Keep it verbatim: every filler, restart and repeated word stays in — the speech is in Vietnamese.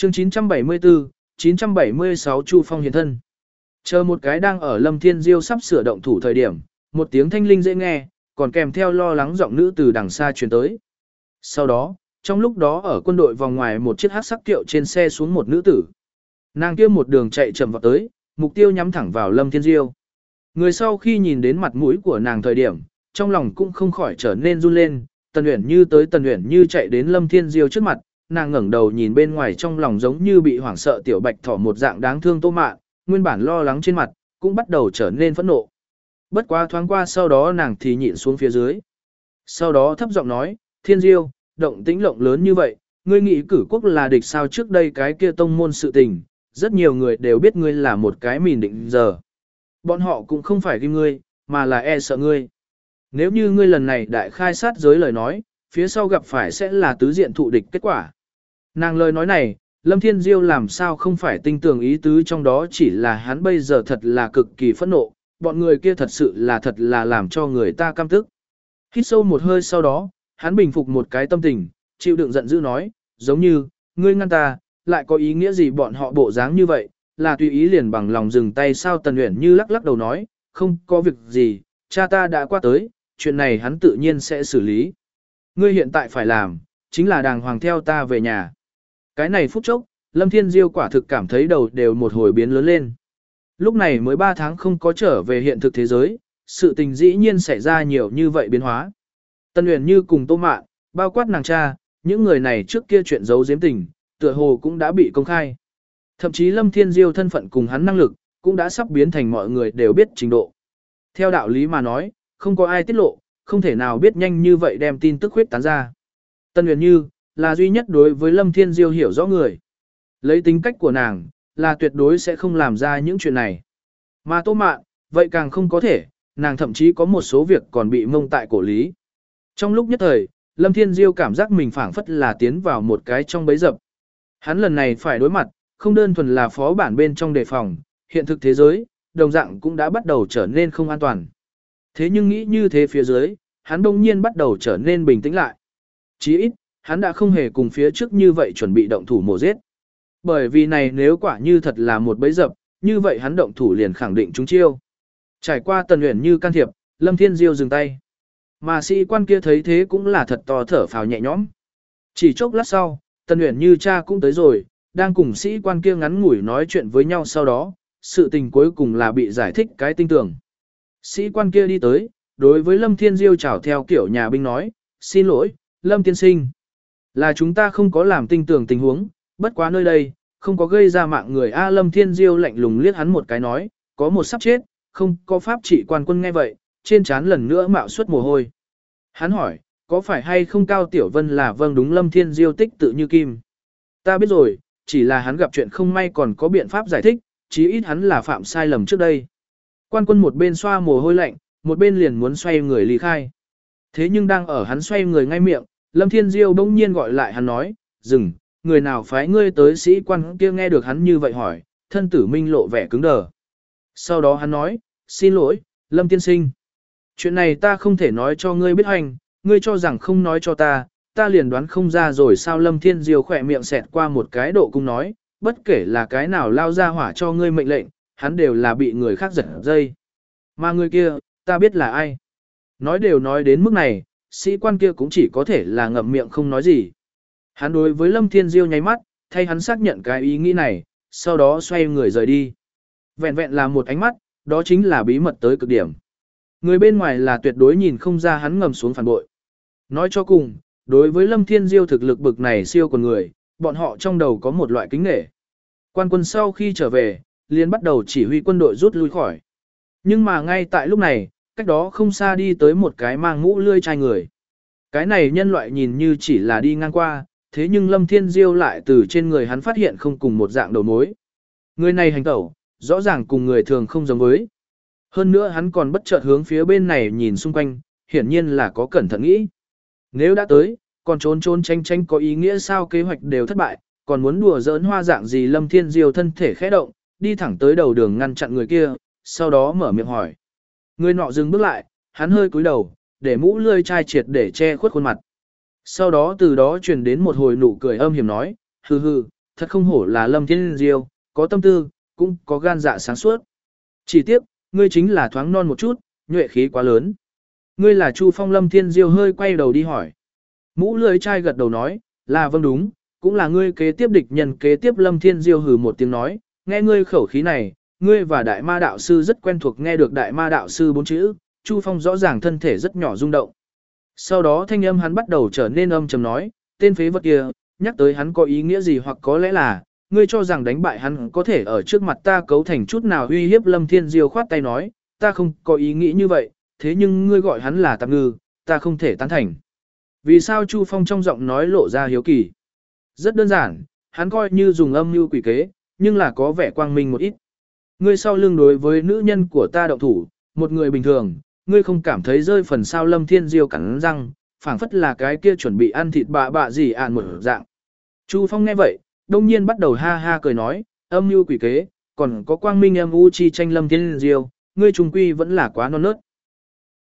Chương chín trăm bảy mươi tư, chín trăm bảy mươi sáu Chu Phong hiện thân. Chờ một cái đang ở Lâm Thiên Diêu sắp sửa động thủ thời điểm, một tiếng thanh linh dễ nghe, còn kèm theo lo lắng giọng nữ từ đằng xa truyền tới. Sau đó, trong lúc đó ở quân đội vòng ngoài một chiếc hắc sắc kiệu trên xe xuống một nữ tử. Nàng kia một đường chạy chậm vào tới, mục tiêu nhắm thẳng vào Lâm Thiên Diêu. Người sau khi nhìn đến mặt mũi của nàng thời điểm, trong lòng cũng không khỏi trở nên run lên, Tần Uyển Như tới Tần Uyển Như chạy đến Lâm Thiên Diêu trước mặt, nàng ngẩng đầu nhìn bên ngoài trong lòng giống như bị hoảng sợ tiểu bạch thỏ một dạng đáng thương Tô Mạn, nguyên bản lo lắng trên mặt, cũng bắt đầu trở nên phẫn nộ. Bất quá thoáng qua sau đó nàng thì nhịn xuống phía dưới. Sau đó thấp giọng nói, Thiên Diêu, động tĩnh lộng lớn như vậy, ngươi nghĩ cử quốc là địch sao trước đây cái kia tông môn sự tình, rất nhiều người đều biết ngươi là một cái mìn định giờ. Bọn họ cũng không phải ghim ngươi, mà là e sợ ngươi. Nếu như ngươi lần này đại khai sát giới lời nói, phía sau gặp phải sẽ là tứ diện thụ địch kết quả. Nàng lời nói này, Lâm Thiên Diêu làm sao không phải tinh tường ý tứ trong đó chỉ là hắn bây giờ thật là cực kỳ phẫn nộ, bọn người kia thật sự là thật là làm cho người ta căm tức. Hít sâu một hơi sau đó, hắn bình phục một cái tâm tình, chịu đựng giận dữ nói, giống như, ngươi ngăn ta, lại có ý nghĩa gì bọn họ bộ dáng như vậy, là tùy ý liền bằng lòng dừng tay sao Tần Uyển Như lắc lắc đầu nói, không có việc gì, cha ta đã qua tới, chuyện này hắn tự nhiên sẽ xử lý. Ngươi hiện tại phải làm, chính là đàng hoàng theo ta về nhà. Cái này phút chốc, Lâm Thiên Diêu quả thực cảm thấy đầu đều một hồi biến lớn lên. Lúc này mới ba tháng không có trở về hiện thực thế giới, sự tình dĩ nhiên xảy ra nhiều như vậy biến hóa. Tần Uyển Như cùng Tô Mạn, bao quát nàng cha, những người này trước kia chuyện giấu giếm tình, tựa hồ cũng đã bị công khai. Thậm chí Lâm Thiên Diêu thân phận cùng hắn năng lực, cũng đã sắp biến thành mọi người đều biết trình độ. Theo đạo lý mà nói, không có ai tiết lộ, không thể nào biết nhanh như vậy đem tin tức huyết tán ra. Tần Uyển Như, là duy nhất đối với Lâm Thiên Diêu hiểu rõ người. Lấy tính cách của nàng, là tuyệt đối sẽ không làm ra những chuyện này. Mà Tô Mạn, vậy càng không có thể, nàng thậm chí có một số việc còn bị mông tại cổ lý. Trong lúc nhất thời, Lâm Thiên Diêu cảm giác mình phảng phất là tiến vào một cái trong bẫy dập. Hắn lần này phải đối mặt, không đơn thuần là phó bản bên trong đề phòng, hiện thực thế giới, đồng dạng cũng đã bắt đầu trở nên không an toàn. Thế nhưng nghĩ như thế phía dưới, hắn đông nhiên bắt đầu trở nên bình tĩnh lại. Chí ít, hắn đã không hề cùng phía trước như vậy chuẩn bị động thủ mổ giết. Bởi vì này nếu quả như thật là một bẫy dập, như vậy hắn động thủ liền khẳng định trúng chiêu. Trải qua Tần Uyển Như can thiệp, Lâm Thiên Diêu dừng tay. Mà sĩ quan kia thấy thế cũng là thật to thở phào nhẹ nhõm. Chỉ chốc lát sau, Tần Uyển Như cha cũng tới rồi, đang cùng sĩ quan kia ngắn ngủi nói chuyện với nhau sau đó, sự tình cuối cùng là bị giải thích cái tinh tường. Sĩ quan kia đi tới, đối với Lâm Thiên Diêu chào theo kiểu nhà binh nói, xin lỗi, Lâm tiên sinh. Là chúng ta không có làm tinh tường tình huống, bất quá nơi đây, không có gây ra mạng người A Lâm Thiên Diêu lạnh lùng liếc hắn một cái nói, có một sắp chết, không có pháp trị quan quân nghe vậy, trên trán lần nữa mạo suất mồ hôi. Hắn hỏi, có phải hay không Cao Tiểu Vân là vâng đúng Lâm Thiên Diêu tích tự như kim. Ta biết rồi, chỉ là hắn gặp chuyện không may còn có biện pháp giải thích, chí ít hắn là phạm sai lầm trước đây. Quan quân một bên xoa mồ hôi lạnh, một bên liền muốn xoay người ly khai. Thế nhưng đang ở hắn xoay người ngay miệng, Lâm Thiên Diêu bỗng nhiên gọi lại hắn nói, dừng, người nào phái ngươi tới sĩ quan kia nghe được hắn như vậy hỏi, thân tử minh lộ vẻ cứng đờ. Sau đó hắn nói, xin lỗi, Lâm tiên sinh. Chuyện này ta không thể nói cho ngươi biết hành, ngươi cho rằng không nói cho ta, ta liền đoán không ra rồi sao Lâm Thiên Diêu khỏe miệng xẹt qua một cái độ cung nói, bất kể là cái nào lao ra hỏa cho ngươi mệnh lệnh, hắn đều là bị người khác giật dây. Mà người kia, ta biết là ai. Nói đều nói đến mức này, sĩ quan kia cũng chỉ có thể là ngậm miệng không nói gì. Hắn đối với Lâm Thiên Diêu nháy mắt, thay hắn xác nhận cái ý nghĩ này, sau đó xoay người rời đi. Vẹn vẹn là một ánh mắt, đó chính là bí mật tới cực điểm. Người bên ngoài là tuyệt đối nhìn không ra hắn ngầm xuống phản bội. Nói cho cùng, đối với Lâm Thiên Diêu thực lực bực này siêu còn người, bọn họ trong đầu có một loại kính nể. Quan quân sau khi trở về, liền bắt đầu chỉ huy quân đội rút lui khỏi. Nhưng mà ngay tại lúc này, cách đó không xa đi tới một cái mang mũ lươi chai người. Cái này nhân loại nhìn như chỉ là đi ngang qua, thế nhưng Lâm Thiên Diêu lại từ trên người hắn phát hiện không cùng một dạng đầu mối. Người này hành tẩu, rõ ràng cùng người thường không giống với. Hơn nữa hắn còn bất chợt hướng phía bên này nhìn xung quanh, hiển nhiên là có cẩn thận nghĩ. Nếu đã tới, còn trốn trốn tranh tranh có ý nghĩa sao kế hoạch đều thất bại, còn muốn đùa giỡn hoa dạng gì Lâm Thiên Diêu thân thể khẽ động, đi thẳng tới đầu đường ngăn chặn người kia, sau đó mở miệng hỏi. Người nọ dừng bước lại, hắn hơi cúi đầu, để mũ lươi chai triệt để che khuất khuôn mặt. Sau đó từ đó truyền đến một hồi nụ cười âm hiểm nói, hừ hừ, thật không hổ là Lâm Thiên Diêu, có tâm tư, cũng có gan dạ sáng suốt. Chỉ tiếc, ngươi chính là thoáng non một chút, nhuệ khí quá lớn. Ngươi là Chu Phong. Lâm Thiên Diêu hơi quay đầu đi hỏi. Mũ lưỡi trai gật đầu nói, là vâng đúng, cũng là ngươi kế tiếp địch nhân kế tiếp. Lâm Thiên Diêu hừ một tiếng nói, nghe ngươi khẩu khí này, ngươi và đại ma đạo sư rất quen thuộc. Nghe được đại ma đạo sư bốn chữ, Chu Phong rõ ràng thân thể rất nhỏ rung động. Sau đó thanh âm hắn bắt đầu trở nên âm trầm nói, tên phế vật kia, nhắc tới hắn có ý nghĩa gì, hoặc có lẽ là, ngươi cho rằng đánh bại hắn có thể ở trước mặt ta cấu thành chút nào uy hiếp. Lâm Thiên Diêu khoát tay nói, ta không có ý nghĩ như vậy, thế nhưng ngươi gọi hắn là tạp ngư, ta không thể tán thành. Vì sao? Chu Phong trong giọng nói lộ ra hiếu kỳ. Rất đơn giản, hắn coi như dùng âm mưu quỷ kế, nhưng là có vẻ quang minh một ít. Ngươi sau lưng đối với nữ nhân của ta động thủ, một người bình thường, ngươi không cảm thấy rơi phần sao? Lâm Thiên Diêu cắn răng, phảng phất là cái kia chuẩn bị ăn thịt bạ bạ gì ạn một dạng. Chu Phong nghe vậy, đông nhiên bắt đầu ha ha cười nói, âm mưu quỷ kế, còn có quang minh âm u chi tranh. Lâm Thiên Diêu, ngươi trùng quy vẫn là quá non nớt.